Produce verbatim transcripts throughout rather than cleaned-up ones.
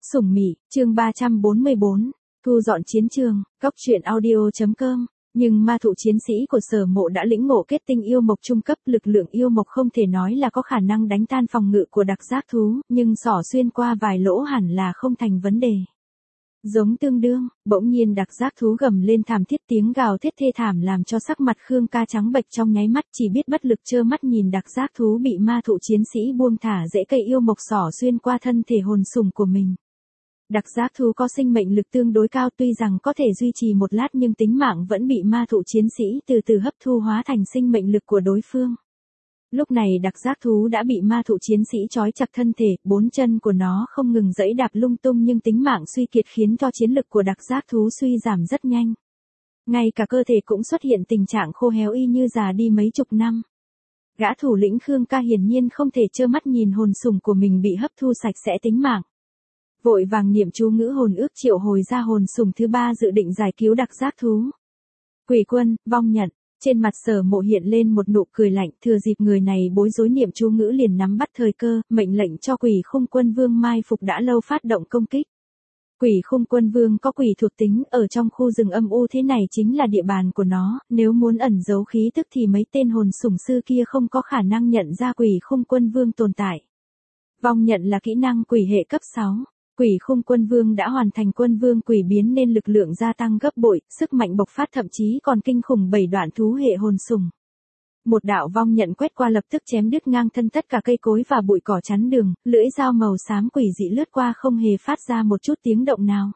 Sủng Mị, chương ba trăm bốn mươi bốn, thu dọn chiến trường, góc truyện audio chấm com. Nhưng ma thụ chiến sĩ của Sở Mộ đã lĩnh ngộ kết tinh yêu mộc trung cấp, lực lượng yêu mộc không thể nói là có khả năng đánh tan phòng ngự của đặc giác thú, nhưng xỏ xuyên qua vài lỗ hẳn là không thành vấn đề. Giống tương đương, bỗng nhiên đặc giác thú gầm lên thảm thiết, tiếng gào thét thê thảm làm cho sắc mặt Khương Ca trắng bệch trong nháy mắt, chỉ biết bất lực trơ mắt nhìn đặc giác thú bị ma thụ chiến sĩ buông thả rễ cây yêu mộc xỏ xuyên qua thân thể hồn sủng của mình. Đặc giác thú có sinh mệnh lực tương đối cao, tuy rằng có thể duy trì một lát nhưng tính mạng vẫn bị ma thụ chiến sĩ từ từ hấp thu hóa thành sinh mệnh lực của đối phương. Lúc này đặc giác thú đã bị ma thụ chiến sĩ trói chặt thân thể, bốn chân của nó không ngừng giãy đạp lung tung nhưng tính mạng suy kiệt khiến cho chiến lực của đặc giác thú suy giảm rất nhanh. Ngay cả cơ thể cũng xuất hiện tình trạng khô héo y như già đi mấy chục năm. Gã thủ lĩnh Khương Ca hiển nhiên không thể trơ mắt nhìn hồn sủng của mình bị hấp thu sạch sẽ tính mạng. Vội vàng niệm chú ngữ hồn ước triệu hồi ra hồn sủng thứ ba dự định giải cứu đặc giác thú. Quỷ quân, vong nhận. Trên mặt Sở Mộ hiện lên một nụ cười lạnh, thừa dịp người này bối rối niệm chú ngữ liền nắm bắt thời cơ, mệnh lệnh cho Quỷ Khung Quân Vương mai phục đã lâu phát động công kích. Quỷ Khung Quân Vương có quỷ thuộc tính, ở trong khu rừng âm u thế này chính là địa bàn của nó, nếu muốn ẩn giấu khí tức thì mấy tên hồn sủng sư kia không có khả năng nhận ra Quỷ Khung Quân Vương tồn tại. Vong nhận là kỹ năng quỷ hệ cấp sáu. Quỷ Khung Quân Vương đã hoàn thành quân vương quỷ biến nên lực lượng gia tăng gấp bội, sức mạnh bộc phát thậm chí còn kinh khủng bảy đoạn thú hệ hồn sủng. Một đạo vong nhận quét qua lập tức chém đứt ngang thân tất cả cây cối và bụi cỏ chắn đường, lưỡi dao màu xám quỷ dị lướt qua không hề phát ra một chút tiếng động nào.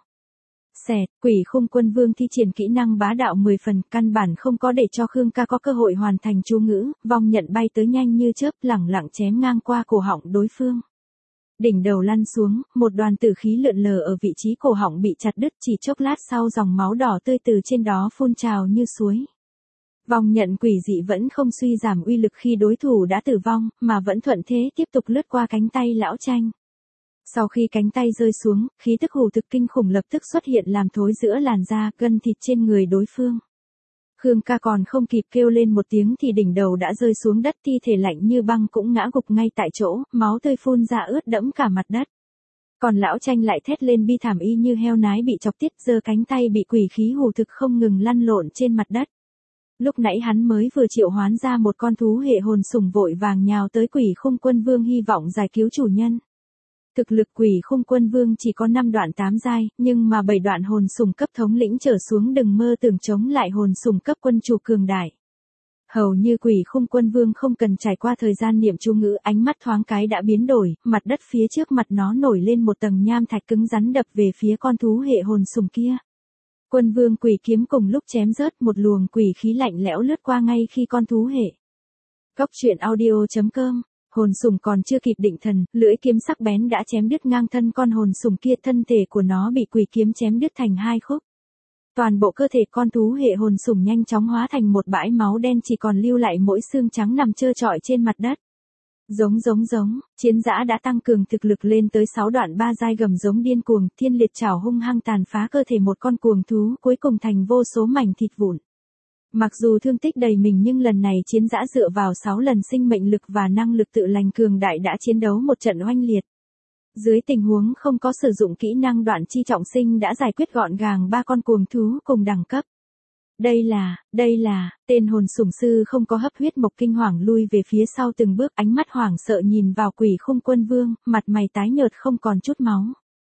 Xẹt, Quỷ Khung Quân Vương thi triển kỹ năng bá đạo mười phần, căn bản không có để cho Khương Ca có cơ hội hoàn thành chú ngữ, vong nhận bay tới nhanh như chớp, lẳng lặng chém ngang qua cổ họng đối phương. Đỉnh đầu lăn xuống, một đoàn tử khí lượn lờ ở vị trí cổ họng bị chặt đứt, chỉ chốc lát sau dòng máu đỏ tươi từ trên đó phun trào như suối. Vong nhận quỷ dị vẫn không suy giảm uy lực khi đối thủ đã tử vong, mà vẫn thuận thế tiếp tục lướt qua cánh tay lão tranh. Sau khi cánh tay rơi xuống, khí tức hủ thực kinh khủng lập tức xuất hiện làm thối giữa làn da, gân thịt trên người đối phương. Khương Ca còn không kịp kêu lên một tiếng thì đỉnh đầu đã rơi xuống đất, thi thể lạnh như băng cũng ngã gục ngay tại chỗ, máu tươi phun ra ướt đẫm cả mặt đất. Còn lão tranh lại thét lên bi thảm y như heo nái bị chọc tiết, giơ cánh tay bị quỷ khí hủ thực không ngừng lăn lộn trên mặt đất. Lúc nãy hắn mới vừa triệu hoán ra một con thú hệ hồn sủng vội vàng nhào tới Quỷ Khung Quân Vương hy vọng giải cứu chủ nhân. Thực lực Quỷ Khung Quân Vương chỉ có năm đoạn tám giai, nhưng mà bảy đoạn hồn sủng cấp thống lĩnh trở xuống đừng mơ tưởng chống lại hồn sủng cấp quân chủ cường đại. Hầu như Quỷ Khung Quân Vương không cần trải qua thời gian niệm chú ngữ, ánh mắt thoáng cái đã biến đổi, mặt đất phía trước mặt nó nổi lên một tầng nham thạch cứng rắn đập về phía con thú hệ hồn sủng kia. Quân Vương quỷ kiếm cùng lúc chém rớt, một luồng quỷ khí lạnh lẽo lướt qua ngay khi con thú hệ. Góc truyện audio chấm com. Hồn sủng còn chưa kịp định thần, lưỡi kiếm sắc bén đã chém đứt ngang thân con hồn sủng kia, thân thể của nó bị quỷ kiếm chém đứt thành hai khúc. Toàn bộ cơ thể con thú hệ hồn sủng nhanh chóng hóa thành một bãi máu đen, chỉ còn lưu lại mỗi xương trắng nằm trơ trọi trên mặt đất. Giống giống giống, chiến dã đã tăng cường thực lực lên tới sáu đoạn ba giai, gầm giống điên cuồng, thiên liệt trảo hung hăng tàn phá cơ thể một con cuồng thú, cuối cùng thành vô số mảnh thịt vụn. Mặc dù thương tích đầy mình nhưng lần này chiến dã dựa vào sáu lần sinh mệnh lực và năng lực tự lành cường đại đã chiến đấu một trận oanh liệt. Dưới tình huống không có sử dụng kỹ năng đoạn chi trọng sinh đã giải quyết gọn gàng ba con cuồng thú cùng đẳng cấp. Đây là, đây là, tên hồn sủng sư không có hấp huyết mộc kinh hoàng lui về phía sau từng bước, ánh mắt hoảng sợ nhìn vào Quỷ Khung Quân Vương, mặt mày tái nhợt không còn chút máu.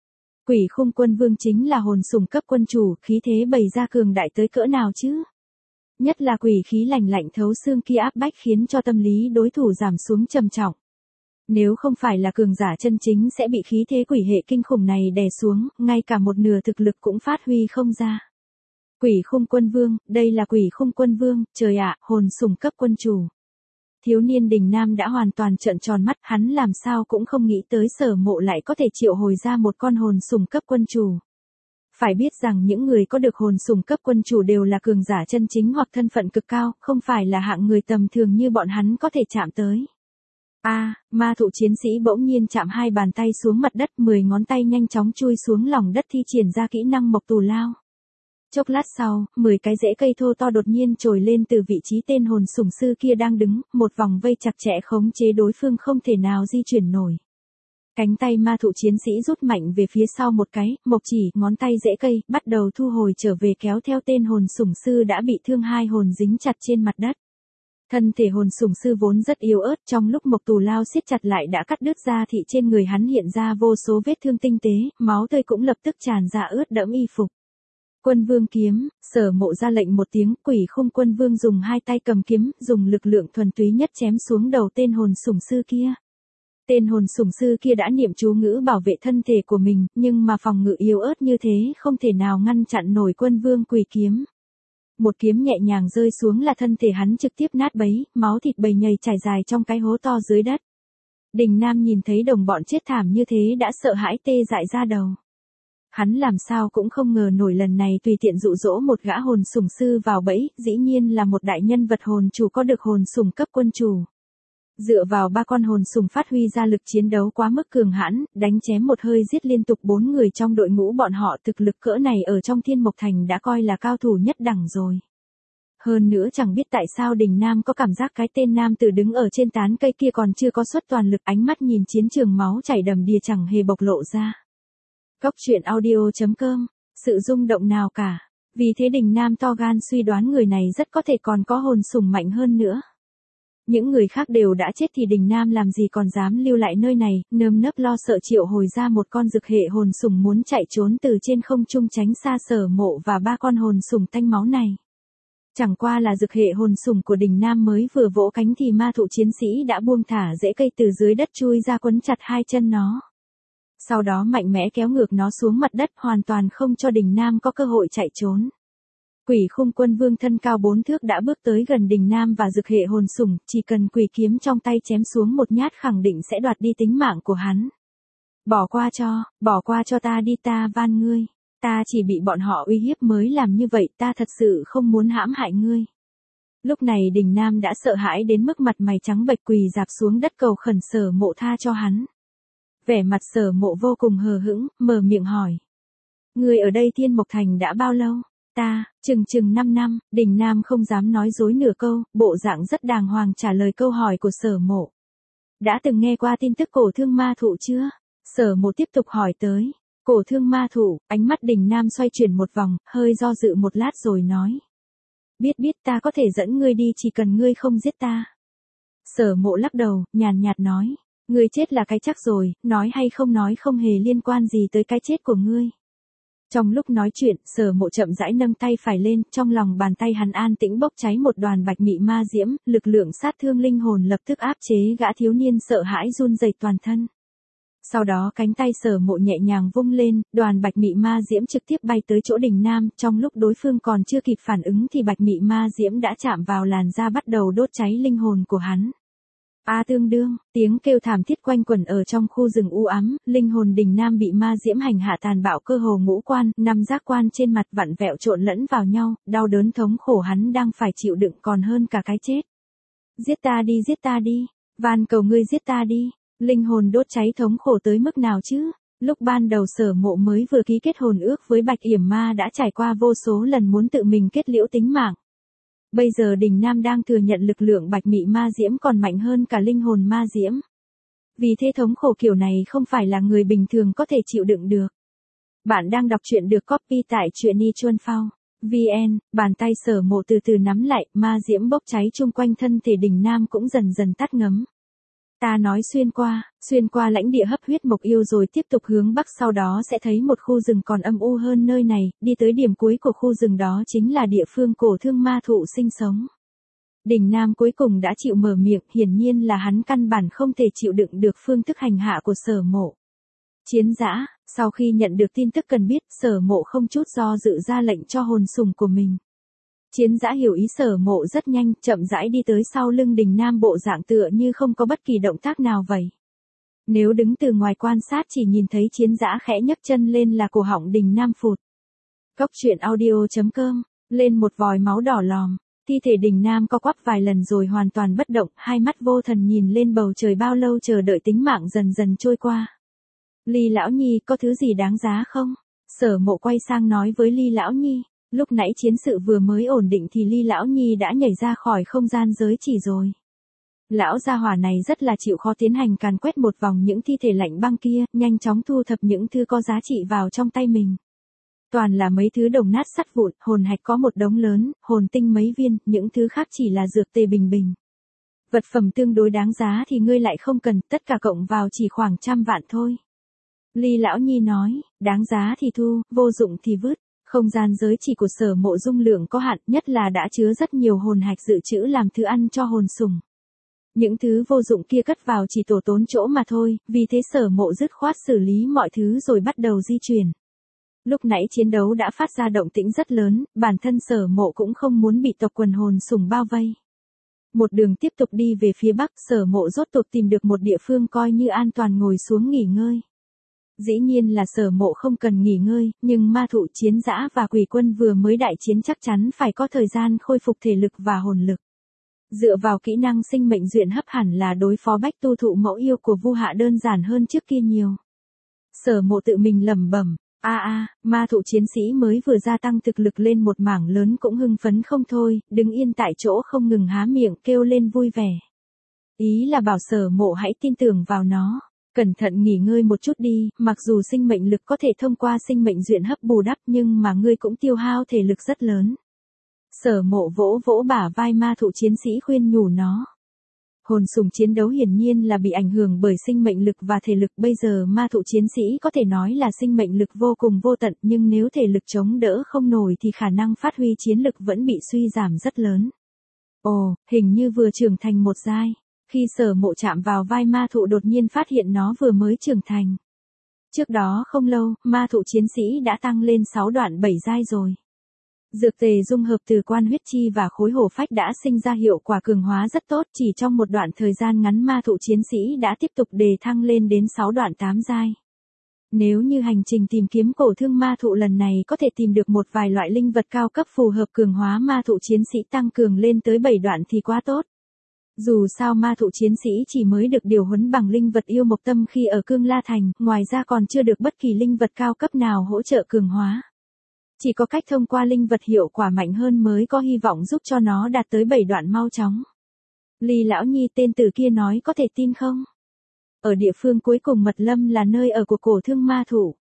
Quỷ Khung Quân Vương chính là hồn sủng cấp quân chủ, khí thế bày ra cường đại tới cỡ nào chứ? Nhất là quỷ khí lạnh lạnh thấu xương kia áp bách khiến cho tâm lý đối thủ giảm xuống trầm trọng. Nếu không phải là cường giả chân chính sẽ bị khí thế quỷ hệ kinh khủng này đè xuống, ngay cả một nửa thực lực cũng phát huy không ra. Quỷ Khung Quân Vương, đây là Quỷ Khung Quân Vương, trời ạ, hồn sủng cấp quân chủ. Thiếu niên Đình Nam đã hoàn toàn trợn tròn mắt, hắn làm sao cũng không nghĩ tới Sở Mộ lại có thể triệu hồi ra một con hồn sủng cấp quân chủ. Phải biết rằng những người có được hồn sủng cấp quân chủ đều là cường giả chân chính hoặc thân phận cực cao, không phải là hạng người tầm thường như bọn hắn có thể chạm tới. A, à, ma thụ chiến sĩ bỗng nhiên chạm hai bàn tay xuống mặt đất, mười ngón tay nhanh chóng chui xuống lòng đất thi triển ra kỹ năng mộc tù lao. Chốc lát sau, mười cái rễ cây thô to đột nhiên trồi lên từ vị trí tên hồn sủng sư kia đang đứng, một vòng vây chặt chẽ khống chế đối phương không thể nào di chuyển nổi. Cánh tay ma thụ chiến sĩ rút mạnh về phía sau một cái, mộc chỉ, ngón tay rễ cây, bắt đầu thu hồi trở về kéo theo tên hồn sủng sư đã bị thương hai hồn dính chặt trên mặt đất. Thân thể hồn sủng sư vốn rất yếu ớt, trong lúc mộc tù lao siết chặt lại đã cắt đứt da thị trên người hắn hiện ra vô số vết thương tinh tế, máu tươi cũng lập tức tràn ra ướt đẫm y phục. Quân vương kiếm, Sở Mộ ra lệnh một tiếng, Quỷ Khung quân vương dùng hai tay cầm kiếm, dùng lực lượng thuần túy nhất chém xuống đầu tên hồn sủng sư kia. Tên hồn sủng sư kia đã niệm chú ngữ bảo vệ thân thể của mình, nhưng mà phòng ngự yếu ớt như thế không thể nào ngăn chặn nổi quân vương quỷ kiếm. Một kiếm nhẹ nhàng rơi xuống là thân thể hắn trực tiếp nát bấy, máu thịt bầy nhầy trải dài trong cái hố to dưới đất. Đình Nam nhìn thấy đồng bọn chết thảm như thế đã sợ hãi tê dại ra đầu. Hắn làm sao cũng không ngờ nổi lần này tùy tiện dụ dỗ một gã hồn sủng sư vào bẫy, dĩ nhiên là một đại nhân vật hồn chủ có được hồn sủng cấp quân chủ. Dựa vào ba con hồn sủng phát huy ra lực chiến đấu quá mức cường hãn, đánh chém một hơi giết liên tục bốn người trong đội ngũ bọn họ, thực lực cỡ này ở trong Thiên Mộc Thành đã coi là cao thủ nhất đẳng rồi. Hơn nữa chẳng biết tại sao Đình Nam có cảm giác cái tên nam tử đứng ở trên tán cây kia còn chưa có xuất toàn lực, ánh mắt nhìn chiến trường máu chảy đầm đìa chẳng hề bộc lộ ra. Cốc truyện audio chấm com, sự rung động nào cả. Vì thế Đình Nam to gan suy đoán người này rất có thể còn có hồn sủng mạnh hơn nữa. Những người khác đều đã chết thì Đình Nam làm gì còn dám lưu lại nơi này, nơm nớp lo sợ triệu hồi ra một con dực hệ hồn sủng muốn chạy trốn từ trên không trung tránh xa Sở Mộ và ba con hồn sủng tanh máu này. Chẳng qua là dực hệ hồn sủng của Đình Nam mới vừa vỗ cánh thì ma thụ chiến sĩ đã buông thả rễ cây từ dưới đất chui ra quấn chặt hai chân nó. Sau đó mạnh mẽ kéo ngược nó xuống mặt đất, hoàn toàn không cho Đình Nam có cơ hội chạy trốn. Quỷ Khung quân vương thân cao bốn thước đã bước tới gần Đình Nam và dực hệ hồn sủng, chỉ cần quỷ kiếm trong tay chém xuống một nhát khẳng định sẽ đoạt đi tính mạng của hắn. Bỏ qua cho, bỏ qua cho ta đi, ta van ngươi. Ta chỉ bị bọn họ uy hiếp mới làm như vậy, ta thật sự không muốn hãm hại ngươi. Lúc này Đình Nam đã sợ hãi đến mức mặt mày trắng bệch quỳ rạp xuống đất cầu khẩn Sở Mộ tha cho hắn. Vẻ mặt Sở Mộ vô cùng hờ hững, mở miệng hỏi. Ngươi ở đây Thiên Mộc Thành đã bao lâu? Ta, chừng chừng năm năm, Đình Nam không dám nói dối nửa câu, bộ dạng rất đàng hoàng trả lời câu hỏi của Sở Mộ. Đã từng nghe qua tin tức cổ thương ma thụ chưa? Sở Mộ tiếp tục hỏi tới. Cổ thương ma thụ, ánh mắt Đình Nam xoay chuyển một vòng, hơi do dự một lát rồi nói. Biết biết, ta có thể dẫn ngươi đi chỉ cần ngươi không giết ta. Sở Mộ lắc đầu, nhàn nhạt nói. Ngươi chết là cái chắc rồi, nói hay không nói không hề liên quan gì tới cái chết của ngươi. Trong lúc nói chuyện, Sở Mộ chậm rãi nâng tay phải lên, trong lòng bàn tay hắn an tĩnh bốc cháy một đoàn bạch mị ma diễm, lực lượng sát thương linh hồn lập tức áp chế gã thiếu niên sợ hãi run rẩy toàn thân. Sau đó cánh tay Sở Mộ nhẹ nhàng vung lên, đoàn bạch mị ma diễm trực tiếp bay tới chỗ Đình Nam, trong lúc đối phương còn chưa kịp phản ứng thì bạch mị ma diễm đã chạm vào làn da bắt đầu đốt cháy linh hồn của hắn. A tương đương, tiếng kêu thảm thiết quanh quẩn ở trong khu rừng u ám, linh hồn Đình Nam bị ma diễm hành hạ tàn bạo cơ hồ ngũ quan, năm giác quan trên mặt vặn vẹo trộn lẫn vào nhau, đau đớn thống khổ hắn đang phải chịu đựng còn hơn cả cái chết. Giết ta đi, giết ta đi, van cầu ngươi giết ta đi, linh hồn đốt cháy thống khổ tới mức nào chứ? Lúc ban đầu Sở Mộ mới vừa ký kết hồn ước với Bạch Yểm Ma đã trải qua vô số lần muốn tự mình kết liễu tính mạng. Bây giờ Đình Nam đang thừa nhận lực lượng bạch mị ma diễm còn mạnh hơn cả linh hồn ma diễm. Vì thế thống khổ kiểu này không phải là người bình thường có thể chịu đựng được. Bạn đang đọc truyện được copy tại truyện i chuan phao chấm vn, bàn tay Sở Mộ từ từ nắm lại, ma diễm bốc cháy chung quanh thân thể Đình Nam cũng dần dần tắt ngấm. Ta nói xuyên qua, xuyên qua lãnh địa hấp huyết mộc yêu rồi tiếp tục hướng bắc, sau đó sẽ thấy một khu rừng còn âm u hơn nơi này, đi tới điểm cuối của khu rừng đó chính là địa phương cổ thương ma thụ sinh sống. Đình Nam cuối cùng đã chịu mở miệng, hiển nhiên là hắn căn bản không thể chịu đựng được phương thức hành hạ của Sở Mộ. Chiến dã, sau khi nhận được tin tức cần biết, Sở Mộ không chút do dự ra lệnh cho hồn sủng của mình. Chiến dã hiểu ý Sở Mộ rất nhanh, chậm rãi đi tới sau lưng Đình Nam bộ dạng tựa như không có bất kỳ động tác nào vậy. Nếu đứng từ ngoài quan sát chỉ nhìn thấy chiến dã khẽ nhấc chân lên là cổ họng Đình Nam phụt. Cốc truyện audio chấm com, lên một vòi máu đỏ lòm, thi thể Đình Nam co quắp vài lần rồi hoàn toàn bất động, hai mắt vô thần nhìn lên bầu trời bao lâu chờ đợi tính mạng dần dần trôi qua. Ly lão nhi, có thứ gì đáng giá không? Sở Mộ quay sang nói với Ly lão nhi. Lúc nãy chiến sự vừa mới ổn định thì Ly lão nhi đã nhảy ra khỏi không gian giới chỉ rồi. Lão gia hỏa này rất là chịu khó tiến hành càn quét một vòng những thi thể lạnh băng kia, nhanh chóng thu thập những thứ có giá trị vào trong tay mình. Toàn là mấy thứ đồng nát sắt vụn, hồn hạch có một đống lớn, hồn tinh mấy viên, những thứ khác chỉ là dược tề bình bình. Vật phẩm tương đối đáng giá thì ngươi lại không cần, tất cả cộng vào chỉ khoảng trăm vạn thôi. Ly Lão Nhi nói, đáng giá thì thu, vô dụng thì vứt. Không gian giới chỉ của Sở Mộ dung lượng có hạn, nhất là đã chứa rất nhiều hồn hạch dự trữ làm thứ ăn cho hồn sủng. Những thứ vô dụng kia cất vào chỉ tổ tốn chỗ mà thôi, vì thế Sở Mộ dứt khoát xử lý mọi thứ rồi bắt đầu di chuyển. Lúc nãy chiến đấu đã phát ra động tĩnh rất lớn, bản thân Sở Mộ cũng không muốn bị tộc quần hồn sủng bao vây. Một đường tiếp tục đi về phía bắc, Sở Mộ rốt cuộc tìm được một địa phương coi như an toàn ngồi xuống nghỉ ngơi. Dĩ nhiên là Sở Mộ không cần nghỉ ngơi, nhưng ma thụ chiến dã và quỷ quân vừa mới đại chiến chắc chắn phải có thời gian khôi phục thể lực và hồn lực. Dựa vào kỹ năng sinh mệnh duyện hấp hẳn là đối phó bách tu thụ mẫu yêu của Vu Hạ đơn giản hơn trước kia nhiều. Sở Mộ tự mình lẩm bẩm, a a, ma thụ chiến sĩ mới vừa gia tăng thực lực lên một mảng lớn cũng hưng phấn không thôi, đứng yên tại chỗ không ngừng há miệng kêu lên vui vẻ. Ý là bảo Sở Mộ hãy tin tưởng vào nó. Cẩn thận nghỉ ngơi một chút đi, mặc dù sinh mệnh lực có thể thông qua sinh mệnh duyện hấp bù đắp nhưng mà ngươi cũng tiêu hao thể lực rất lớn. Sở Mộ vỗ vỗ bả vai ma thụ chiến sĩ khuyên nhủ nó. Hồn sủng chiến đấu hiển nhiên là bị ảnh hưởng bởi sinh mệnh lực và thể lực, bây giờ ma thụ chiến sĩ có thể nói là sinh mệnh lực vô cùng vô tận, nhưng nếu thể lực chống đỡ không nổi thì khả năng phát huy chiến lực vẫn bị suy giảm rất lớn. Ồ, hình như vừa trưởng thành một giai. Khi Sở Mộ chạm vào vai ma thụ đột nhiên phát hiện nó vừa mới trưởng thành. Trước đó không lâu, ma thụ chiến sĩ đã tăng lên sáu đoạn bảy giai rồi. Dược tề dung hợp từ quan huyết chi và khối hổ phách đã sinh ra hiệu quả cường hóa rất tốt, chỉ trong một đoạn thời gian ngắn ma thụ chiến sĩ đã tiếp tục đề thăng lên đến sáu đoạn tám giai. Nếu như hành trình tìm kiếm cổ thương ma thụ lần này có thể tìm được một vài loại linh vật cao cấp phù hợp cường hóa ma thụ chiến sĩ tăng cường lên tới bảy đoạn thì quá tốt. Dù sao ma thụ chiến sĩ chỉ mới được điều huấn bằng linh vật yêu mộc tâm khi ở Cương La Thành, ngoài ra còn chưa được bất kỳ linh vật cao cấp nào hỗ trợ cường hóa. Chỉ có cách thông qua linh vật hiệu quả mạnh hơn mới có hy vọng giúp cho nó đạt tới bảy đoạn mau chóng. Ly Lão Nhi tên tử kia nói có thể tin không? Ở địa phương cuối cùng mật lâm là nơi ở của cổ thương ma thụ.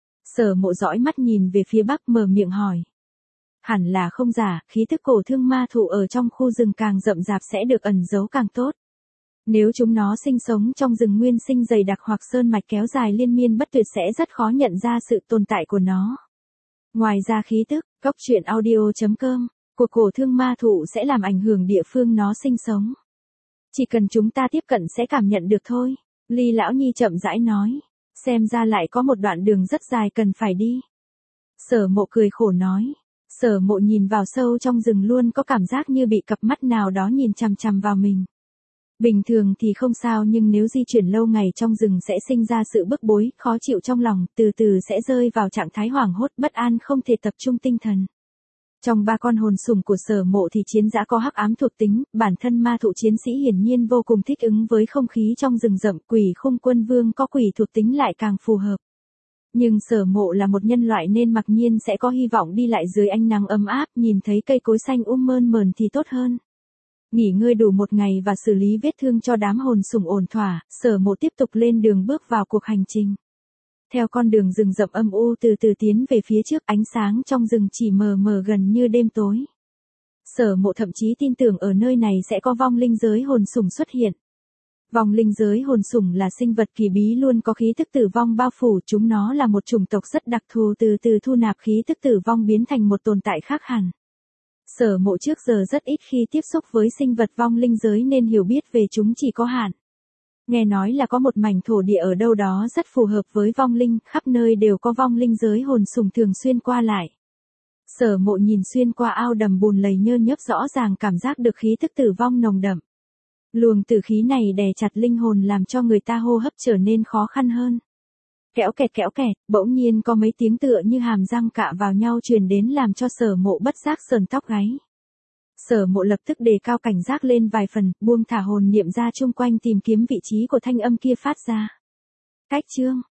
Sở Mộ dõi mắt nhìn về phía bắc mở miệng hỏi. Hẳn là không giả, khí tức cổ thương ma thụ ở trong khu rừng càng rậm rạp sẽ được ẩn giấu càng tốt. Nếu chúng nó sinh sống trong rừng nguyên sinh dày đặc hoặc sơn mạch kéo dài liên miên bất tuyệt sẽ rất khó nhận ra sự tồn tại của nó. Ngoài ra khí tức, cốc truyện audio chấm com, của cổ thương ma thụ sẽ làm ảnh hưởng địa phương nó sinh sống. Chỉ cần chúng ta tiếp cận sẽ cảm nhận được thôi. Ly Lão Nhi chậm rãi nói, xem ra lại có một đoạn đường rất dài cần phải đi. Sở Mộ cười khổ nói. Sở Mộ nhìn vào sâu trong rừng luôn có cảm giác như bị cặp mắt nào đó nhìn chằm chằm vào mình. Bình thường thì không sao nhưng nếu di chuyển lâu ngày trong rừng sẽ sinh ra sự bức bối, khó chịu trong lòng, từ từ sẽ rơi vào trạng thái hoảng hốt bất an không thể tập trung tinh thần. Trong ba con hồn sủng của Sở Mộ thì chiến dã có hắc ám thuộc tính, bản thân ma thụ chiến sĩ hiển nhiên vô cùng thích ứng với không khí trong rừng rậm, quỷ khung quân vương có quỷ thuộc tính lại càng phù hợp. Nhưng Sở Mộ là một nhân loại nên mặc nhiên sẽ có hy vọng đi lại dưới ánh nắng ấm áp, nhìn thấy cây cối xanh um mơn mờn thì tốt hơn. Nghỉ ngơi đủ một ngày và xử lý vết thương cho đám hồn sủng ổn thỏa, Sở Mộ tiếp tục lên đường bước vào cuộc hành trình. Theo con đường rừng rậm âm u từ từ tiến về phía trước, ánh sáng trong rừng chỉ mờ mờ gần như đêm tối. Sở Mộ thậm chí tin tưởng ở nơi này sẽ có vong linh giới hồn sủng xuất hiện. Vong linh giới hồn sủng là sinh vật kỳ bí luôn có khí tức tử vong bao phủ, chúng nó là một chủng tộc rất đặc thù từ từ thu nạp khí tức tử vong biến thành một tồn tại khác hẳn. Sở Mộ trước giờ rất ít khi tiếp xúc với sinh vật vong linh giới nên hiểu biết về chúng chỉ có hạn. Nghe nói là có một mảnh thổ địa ở đâu đó rất phù hợp với vong linh, khắp nơi đều có vong linh giới hồn sủng thường xuyên qua lại. Sở Mộ nhìn xuyên qua ao đầm bùn lầy nhơn nhớp rõ ràng cảm giác được khí tức tử vong nồng đậm. Luồng tử khí này đè chặt linh hồn làm cho người ta hô hấp trở nên khó khăn hơn. Kéo kẹt kéo kẹt, bỗng nhiên có mấy tiếng tựa như hàm răng cạ vào nhau truyền đến làm cho Sở Mộ bất giác sờn tóc gáy. Sở Mộ lập tức đề cao cảnh giác lên vài phần, buông thả hồn niệm ra chung quanh tìm kiếm vị trí của thanh âm kia phát ra. Cách chương,